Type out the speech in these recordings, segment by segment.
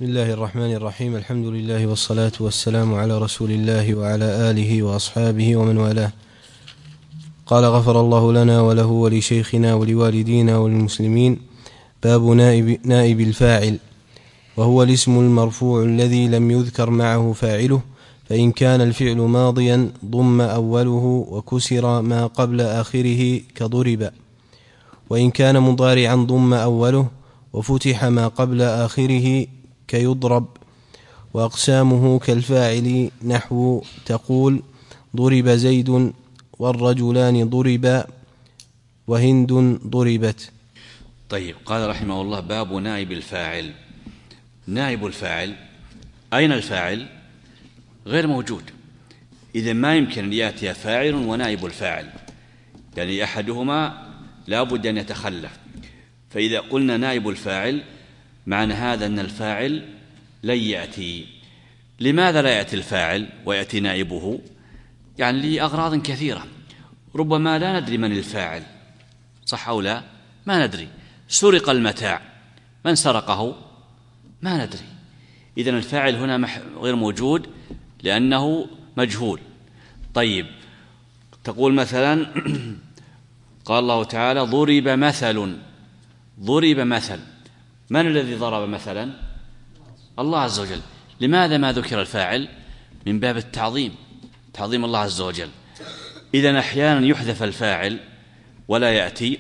بسم الله الرحمن الرحيم. الحمد لله والصلاة والسلام على رسول الله وعلى آله وأصحابه ومن والاه. قال: غفر الله لنا وله ولشيخنا ولوالدينا وللمسلمين. باب نائب الفاعل، وهو الاسم المرفوع الذي لم يذكر معه فاعله، فإن كان الفعل ماضيا ضم أوله وكسر ما قبل آخره كضرب، وإن كان مضارعا ضم أوله وفتح ما قبل آخره كيضرب. وأقسامه كالفاعل نحو تقول: ضرب زيد والرجلان ضربا وهند ضربت. طيب، قال رحمه الله: باب نائب الفاعل. نائب الفاعل، أين الفاعل؟ غير موجود. إذن ما يمكن أن يأتي فاعل ونائب الفاعل، يعني أحدهما لا بد أن يتخلف. فإذا قلنا نائب الفاعل معنى هذا أن الفاعل لن يأتي. لماذا لا يأتي الفاعل ويأتي نائبه؟ يعني لأغراض كثيرة. ربما لا ندري من الفاعل، صح أو لا؟ ما ندري. سرق المتاع، من سرقه؟ ما ندري. إذن الفاعل هنا غير موجود لأنه مجهول. طيب، تقول مثلا قال الله تعالى: ضرب مثل. ضرب مثل، من الذي ضرب مثلا؟ الله عز وجل. لماذا ما ذكر الفاعل؟ من باب التعظيم، تعظيم الله عز وجل. إذن أحيانا يحذف الفاعل ولا يأتي،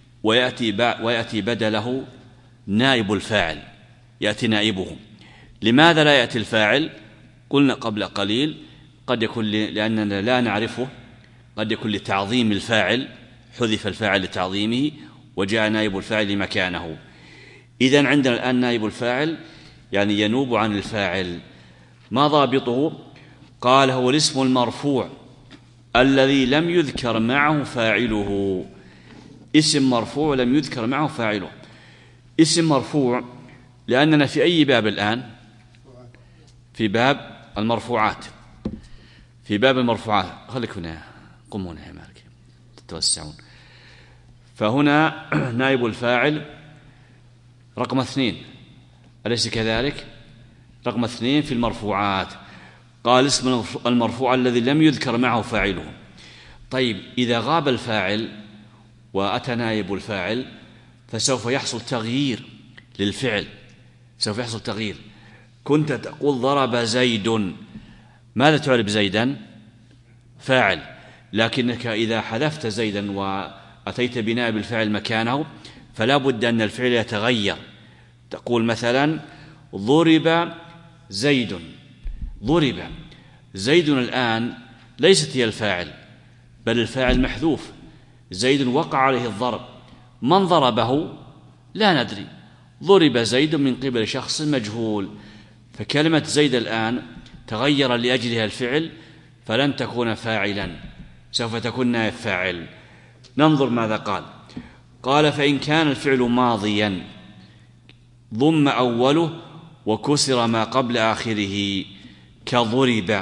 ويأتي بدله نائب الفاعل، يأتي نائبه. لماذا لا يأتي الفاعل؟ قلنا قبل قليل قد يكون لأننا لا نعرفه، قد يكون لتعظيم الفاعل، حذف الفاعل لتعظيمه وجاء نائب الفاعل مكانه. إذن عندنا الآن نائب الفاعل يعني ينوب عن الفاعل. ما ضابطه؟ قال: هو الاسم المرفوع الذي لم يذكر معه فاعله. اسم مرفوع لم يذكر معه فاعله. اسم مرفوع لأننا في أي باب الآن؟ في باب المرفوعات. في باب المرفوعات. خليك هنا، قم هنا يا مالك تتوسعون. فهنا نائب الفاعل رقم 2، أليس كذلك؟ رقم 2 في المرفوعات. قال: اسم المرفوع الذي لم يذكر معه فاعله. طيب، إذا غاب الفاعل وأتى نائب الفاعل فسوف يحصل تغيير للفعل، سوف يحصل تغيير. كنت تقول ضرب زيد، ماذا تعرب زيدا؟ فاعل. لكنك إذا حذفت زيدا وأتيت بنائب الفاعل مكانه فلا بد أن الفعل يتغير. تقول مثلا: ضرب زيد. ضرب زيد الآن ليست هي الفاعل، بل الفاعل محذوف. زيد وقع عليه الضرب، من ضربه؟ لا ندري. ضرب زيد من قبل شخص مجهول، فكلمة زيد الآن تغير لأجلها الفعل فلن تكون فاعلا، سوف تكون نائب فاعل. ننظر ماذا قال. قال: فإن كان الفعل ماضيا ضم أوله وكسر ما قبل آخره كضرب.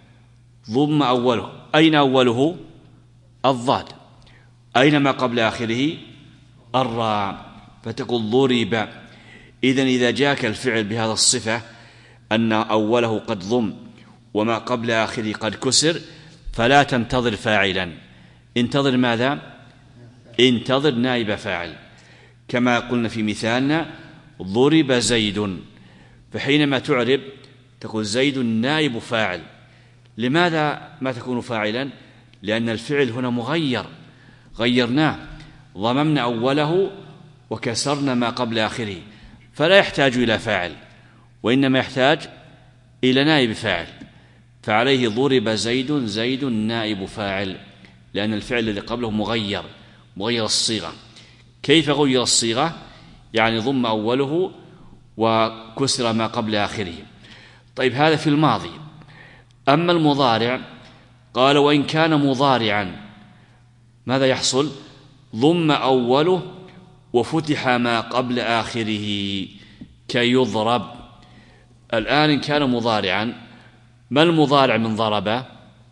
ضم أوله، أين أوله؟ الضاد. أين ما قبل آخره؟ الراء، فتقول ضرب. إذن إذا جاءك الفعل بهذا الصفة أن أوله قد ضم وما قبل آخره قد كسر فلا تنتظر فاعلا، انتظر ماذا؟ انتظر نائب فاعل، كما قلنا في مثالنا: ضرب زيد. فحينما تعرب تقول زيد نائب فاعل. لماذا ما تكون فاعلا؟ لأن الفعل هنا مغير، غيرناه، ضممنا أوله وكسرنا ما قبل آخره، فلا يحتاج إلى فاعل وإنما يحتاج إلى نائب فاعل. فعليه ضرب زيد، زيد نائب فاعل، لأن الفعل الذي قبله مغير الصيغة. كيف غير الصيغة؟ يعني ضم أوله وكسر ما قبل آخره. طيب، هذا في الماضي. أما المضارع قال: وإن كان مضارعا ماذا يحصل؟ ضم أوله وفتح ما قبل آخره كيضرب. الآن إن كان مضارعا، ما المضارع من ضرب؟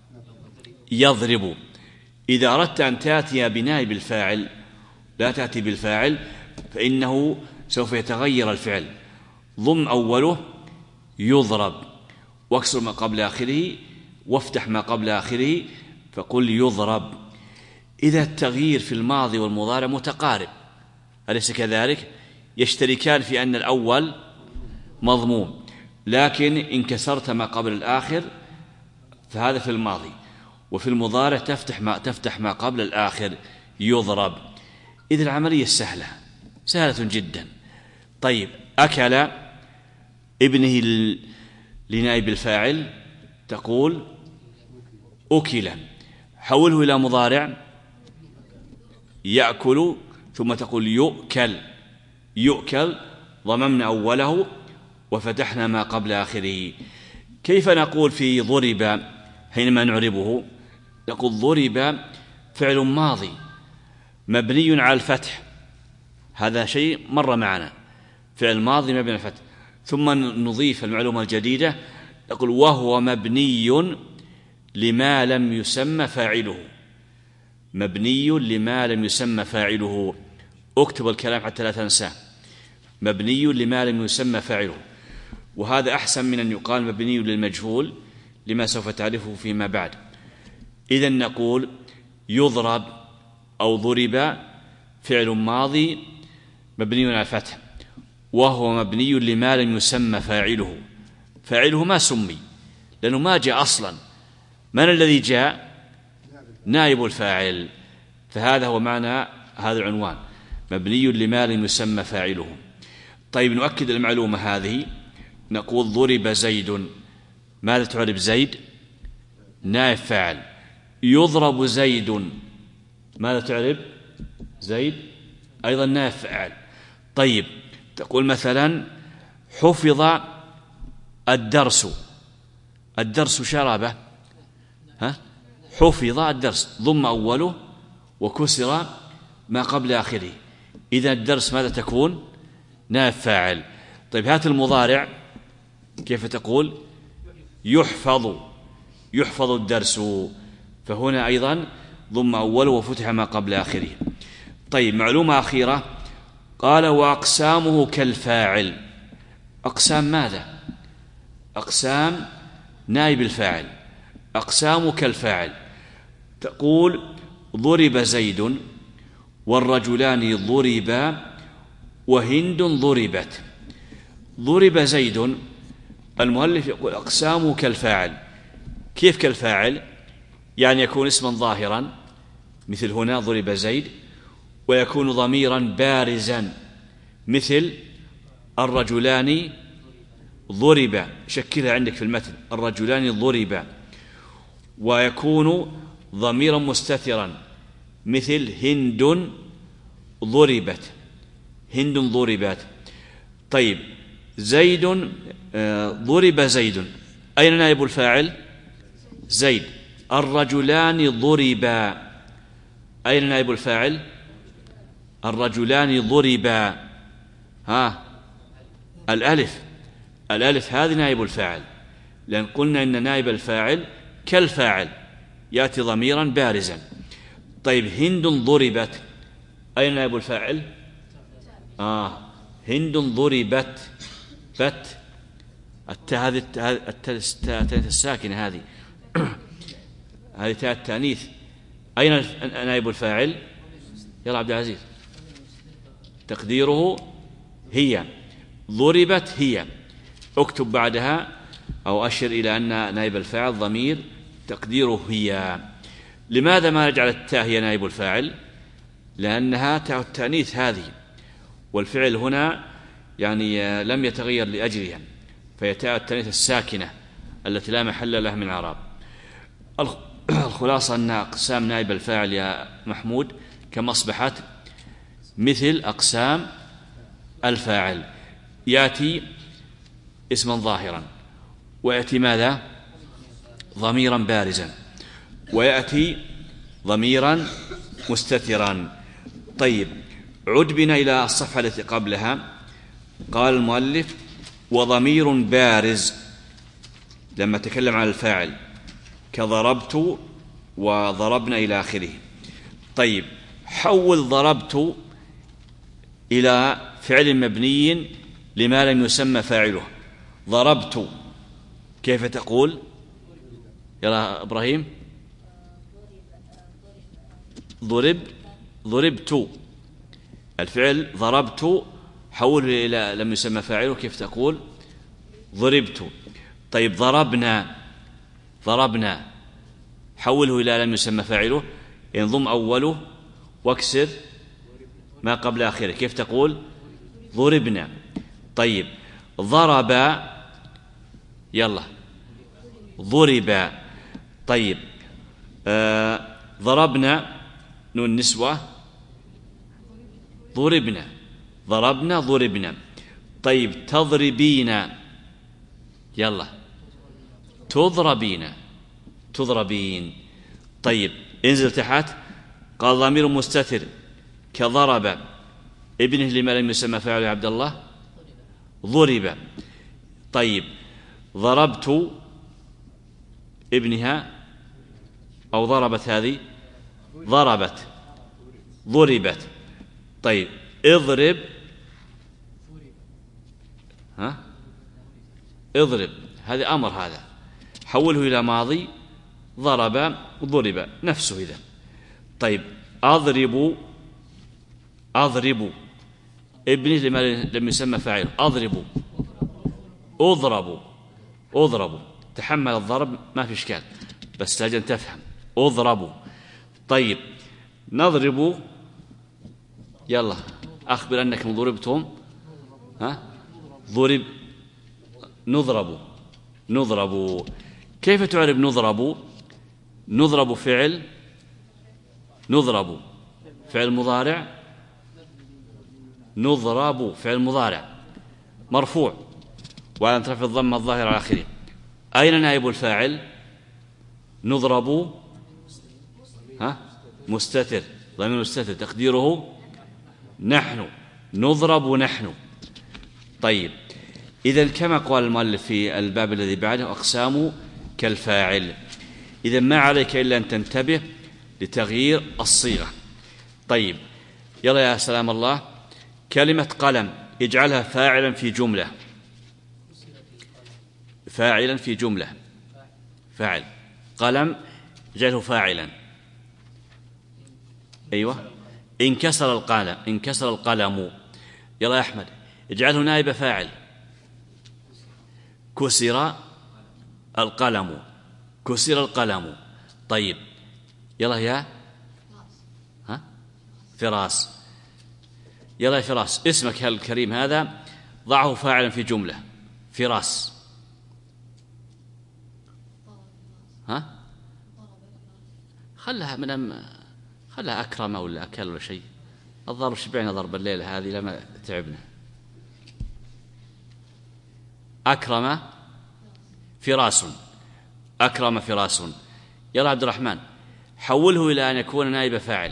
يضرب. إذا أردت أن تأتي بنائب الفاعل لا تأتي بالفاعل، فإنه سوف يتغير الفعل. ضم أوله يضرب، واكسر ما قبل آخره وافتح ما قبل آخره فقل يضرب. إذا التغيير في الماضي والمضارع متقارب، أليس كذلك؟ يشتركان في أن الأول مضموم، لكن إن كسرت ما قبل الآخر فهذا في الماضي، وفي المضارع تفتح ما قبل الآخر يضرب. إذا العملية سهلة جدا. طيب، أكل ابنه لنائب الفاعل تقول أكل، حوله إلى مضارع يأكل، ثم تقول يؤكل ضممنا أوله وفتحنا ما قبل آخره. كيف نقول في ضرب حينما نعربه؟ نقول ضرب فعل ماضي مبني على الفتح، هذا شيء مر معنا، فعل ماضي مبني على الفتح، ثم نضيف المعلومة الجديدة نقول وهو مبني لما لم يسمى فاعله، مبني لما لم يسمى فاعله. اكتب الكلام حتى لا تنساه، مبني لما لم يسمى فاعله، وهذا أحسن من أن يقال مبني للمجهول لما سوف تعرفه فيما بعد. إذن نقول يضرب أو ضرب فعل ماضي مبني على الفتح، وهو مبني لما لم يسمى فاعله، فاعله ما سمي لأنه ما جاء أصلا. من الذي جاء؟ نائب الفاعل، فهذا هو معنى هذا العنوان، مبني لما لم يسمى فاعله. طيب، نؤكد المعلومة هذه، نقول ضرب زيد، ماذا تعرب زيد؟ نائب فاعل. يضرب زيد، ماذا تعرب؟ زيد أيضا نائب فاعل. طيب، تقول مثلا حفظ الدرس شربه، حفظ الدرس ضم أوله وكسر ما قبل آخره، إذا الدرس ماذا تكون؟ نائب فاعل. طيب، هات المضارع، كيف تقول؟ يحفظ الدرس، فهنا أيضا ضم أوله وفتح ما قبل آخره. طيب، معلومة أخيرة، قال وأقسامه كالفاعل. أقسام ماذا؟ أقسام نائب الفاعل، أقسام كالفاعل. تقول ضرب زيد والرجلان ضربا وهند ضربت. ضرب زيد، المؤلف يقول أقسامه كالفاعل. كيف كالفاعل؟ يعني يكون اسما ظاهرا مثل هنا ضرب زيد، ويكون ضميرا بارزا مثل الرجلان ضربا، شكلها عندك في المتن الرجلان ضربا، ويكون ضميرا مستترا مثل هند ضربت. طيب، زيد ضرب زيد، أين نائب الفاعل؟ زيد. الرجلان ضربا، أين نائب الفاعل؟ الرجلان ضربا، الألف هذه نائب الفاعل، لأن قلنا إن نائب الفاعل كالفاعل يأتي ضميرا بارزا. طيب، هند ضربت، أين نائب الفاعل؟ هند ضربت، هذه التاء الساكنة هذه هذه تاء التأنيث، أين نائب الفاعل؟ يلا عبد العزيز، تقديره هي، ضربت هي، اكتب بعدها أو أشر إلى أن نائب الفاعل ضمير تقديره هي. لماذا ما نجعل التاء هي نائب الفاعل؟ لأنها تاء التأنيث هذه، والفعل هنا يعني لم يتغير لأجلها، فهي تاء التأنيث الساكنة التي لا محل لها من الإعراب. الخلاصة أن أقسام نائب الفاعل يا محمود كما أصبحت مثل أقسام الفاعل، يأتي اسما ظاهرا، ويأتي ماذا؟ ضميرا بارزا، ويأتي ضميرا مستترا. طيب، عد بنا إلى الصفحة التي قبلها. قال المؤلف وضمير بارز لما تكلم عن الفاعل كضربت وضربنا إلى آخره. طيب، حول ضربت إلى فعل مبني لما لم يسمى فاعله، ضربت كيف تقول؟ يلا إبراهيم. ضربت. الفعل ضربت حوله إلى لم يسمى فاعله كيف تقول؟ ضربت. طيب ضربنا حوله إلى لم يسمى فاعله، انضم أوله واكسر ما قبل آخره كيف تقول؟ ضربنا. طيب ضرب، يلا ضرب. طيب ضربنا نون نسوة ضربنا. طيب تضربين، يلا تضربين. طيب انزل تحت، قال ضمير مستتر كضرب ابنه لما لم يسمى فاعل يا عبد الله ضرب. طيب ضربت ابنها أو ضربت، هذه ضربت. طيب اضرب، اضرب، هذا أمر، هذا حوله إلى ماضي، ضرب نفسه إذا. طيب أضرب ابنه لم يسمى فاعل أضرب. تحمل الضرب ما في إشكال، بس لازم تفهم أضرب. طيب نضرب، يلا أخبر أنكم ضربتم. ضرب. نضرب. كيف تعرف نضرب؟ فعل مضارع. فعل مضارع مرفوع وعلى رفع الضمة الظاهرة على آخره. أين نائب الفاعل؟ نضرب مستتر، ضمير مستتر تقديره نحن، نضرب نحن. طيب إذن كما قال المؤلف في الباب الذي بعده أقسام كالفاعل. إذن ما عليك إلا أن تنتبه لتغيير الصيغة. طيب يلا يا سلام الله، كلمة قلم اجعلها فاعلا في جملة. فاعل قلم اجعله فاعلا. أيوة. انكسر القلم. يلا يا أحمد اجعله نائب فاعل. كسر القلم. طيب يلا يا فراس. يلا يا فراس، اسمك الكريم هذا ضعه فاعلا في جملة. فراس. خلها أكرم ولا أكل ولا شيء. الضرب شبعنا ضرب الليلة هذه لما تعبنا. أكرم فراس. يلا عبد الرحمن حوله إلى أن يكون نائب فاعل.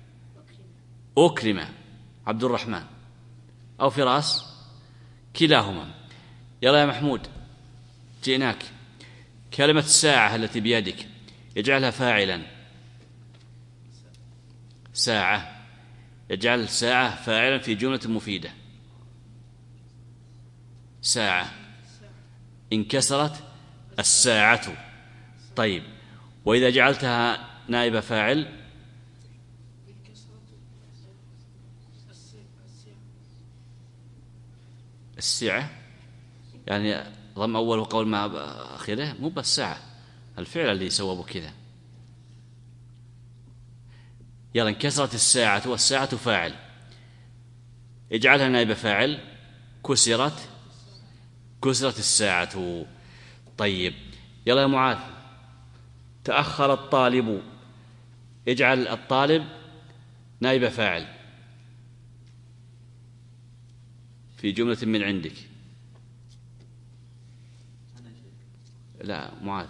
أكرم عبد الرحمن أو فراس كلاهما. يلا يا محمود جئناك، كلمة الساعة التي بيدك يجعلها فاعلا. يجعل ساعة فاعلا في جملة مفيدة. ساعة انكسرت الساعة. طيب وإذا جعلتها نائب فاعل السعة، يعني ضم أول وقول مع آخره، مو بالساعة الفعل اللي يسوى كذا. يلا انكسرت الساعة والساعة فاعل، اجعلها نائب فاعل. كسرت الساعة. طيب يلا يا معاذ تأخر الطالب، اجعل الطالب نائب فاعل في جملة من عندك. لا معاذ،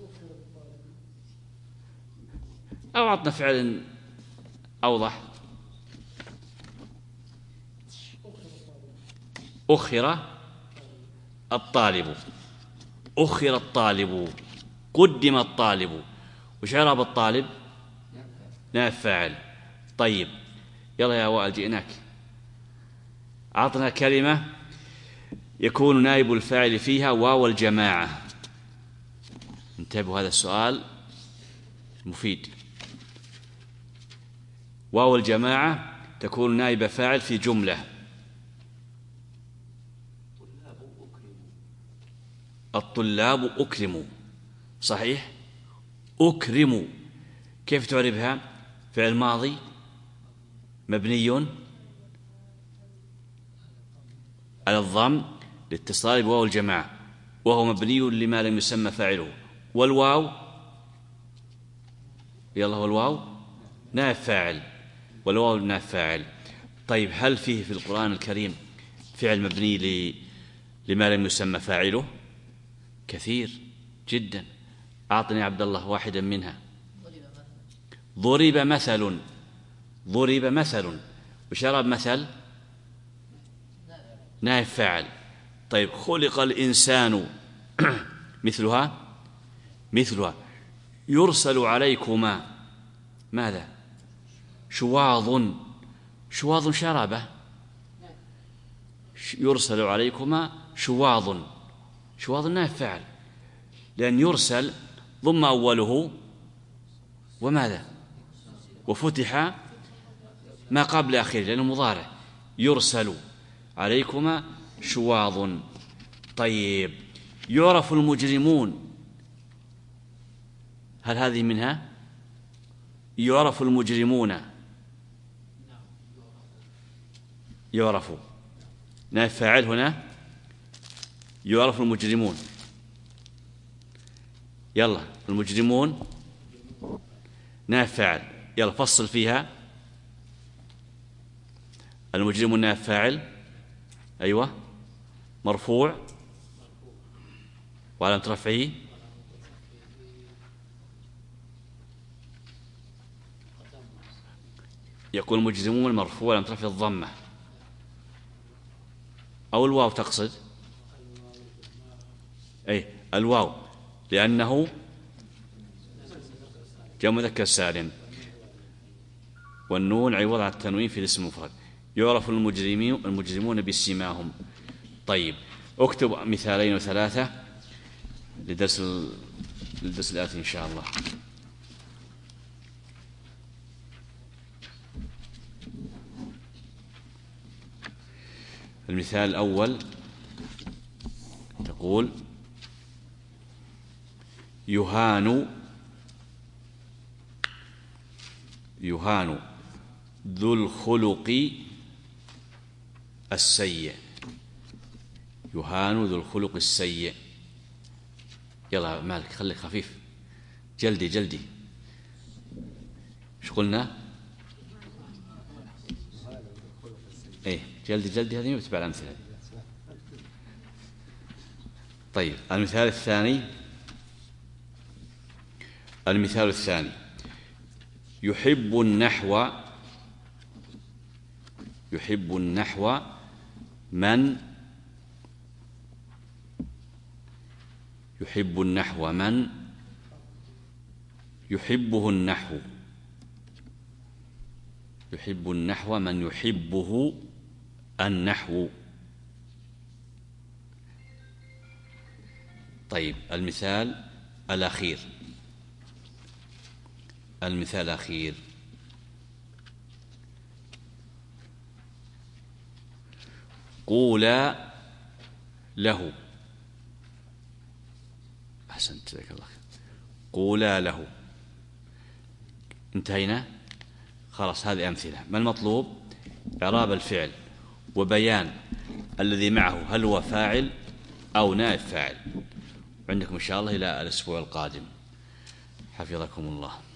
أو عطنا فعل أوضح. أخر الطالب، قدم الطالب. وش إعراب الطالب؟ نائب فاعل. طيب يلا يا وائل جئناك، أعطنا كلمة يكون نائب الفاعل فيها واو الجماعة. انتبهوا، هذا السؤال مفيد. واو الجماعة تكون نائب فاعل في جملة. الطلاب أكرموا، صحيح، أكرموا. كيف تعربها؟ فعل ماضي مبني على الضم لاتصال بواو الجماعة، وهو مبني لما لم يسمى فاعله. والواو، يلا، هو الواو نائب فاعل، والواو نائب فاعل. طيب، هل فيه في القرآن الكريم فعل مبني لما لم يسمى فاعله؟ كثير جدا. أعطني عبد الله واحدا منها. ضرب مثل. ضرب مثل، وشرب مثل نائب فاعل. طيب، خلق الإنسان مثلها يرسل عليكما ماذا؟ شواظ شرابة. يرسل عليكما شواظ نائب فاعل، لأن يرسل ضم أوله وماذا؟ وفتح ما قبل آخره لأنه مضارع. يرسل عليكما شواظ. طيب، يعرف المجرمون، هل هذه منها؟ يعرف المجرمون، يعرف نائب فاعل هنا. يعرف المجرمون، يلا، المجرمون نائب فاعل. يلا فصل فيها. المجرمون نائب فاعل، أيوة، مرفوع وعلامة رفعه يكون المجرمون مرفوع وعلامة رفعه الضمة، أو الواو تقصد؟ أي الواو، لأنه جمع مذكر سالم، والنون عوض عن التنوين في الاسم المفرد. يعرف المجرمون بسيماهم. طيب، اكتب مثالين وثلاثة للدرس الآتي إن شاء الله. المثال الأول تقول: يهان ذو الخلق السيء. يهان ذو الخلق السيء. يلا مالك، خليك خفيف، جلدي. ايش قلنا؟ ايه، جلدي، هذه يتبع الأمثلة. طيب، المثال الثاني: يحب النحو من يحبه النحو. يحب النحو من يحبه النحو. طيب، المثال الأخير. قولا له. أحسنت، جزاك الله خير. قولا له. انتهينا، خلاص. هذه أمثلة. ما المطلوب؟ إعراب الفعل وبيان الذي معه هل هو فاعل أو نائب فاعل. عندكم إن شاء الله إلى الأسبوع القادم. حفظكم الله.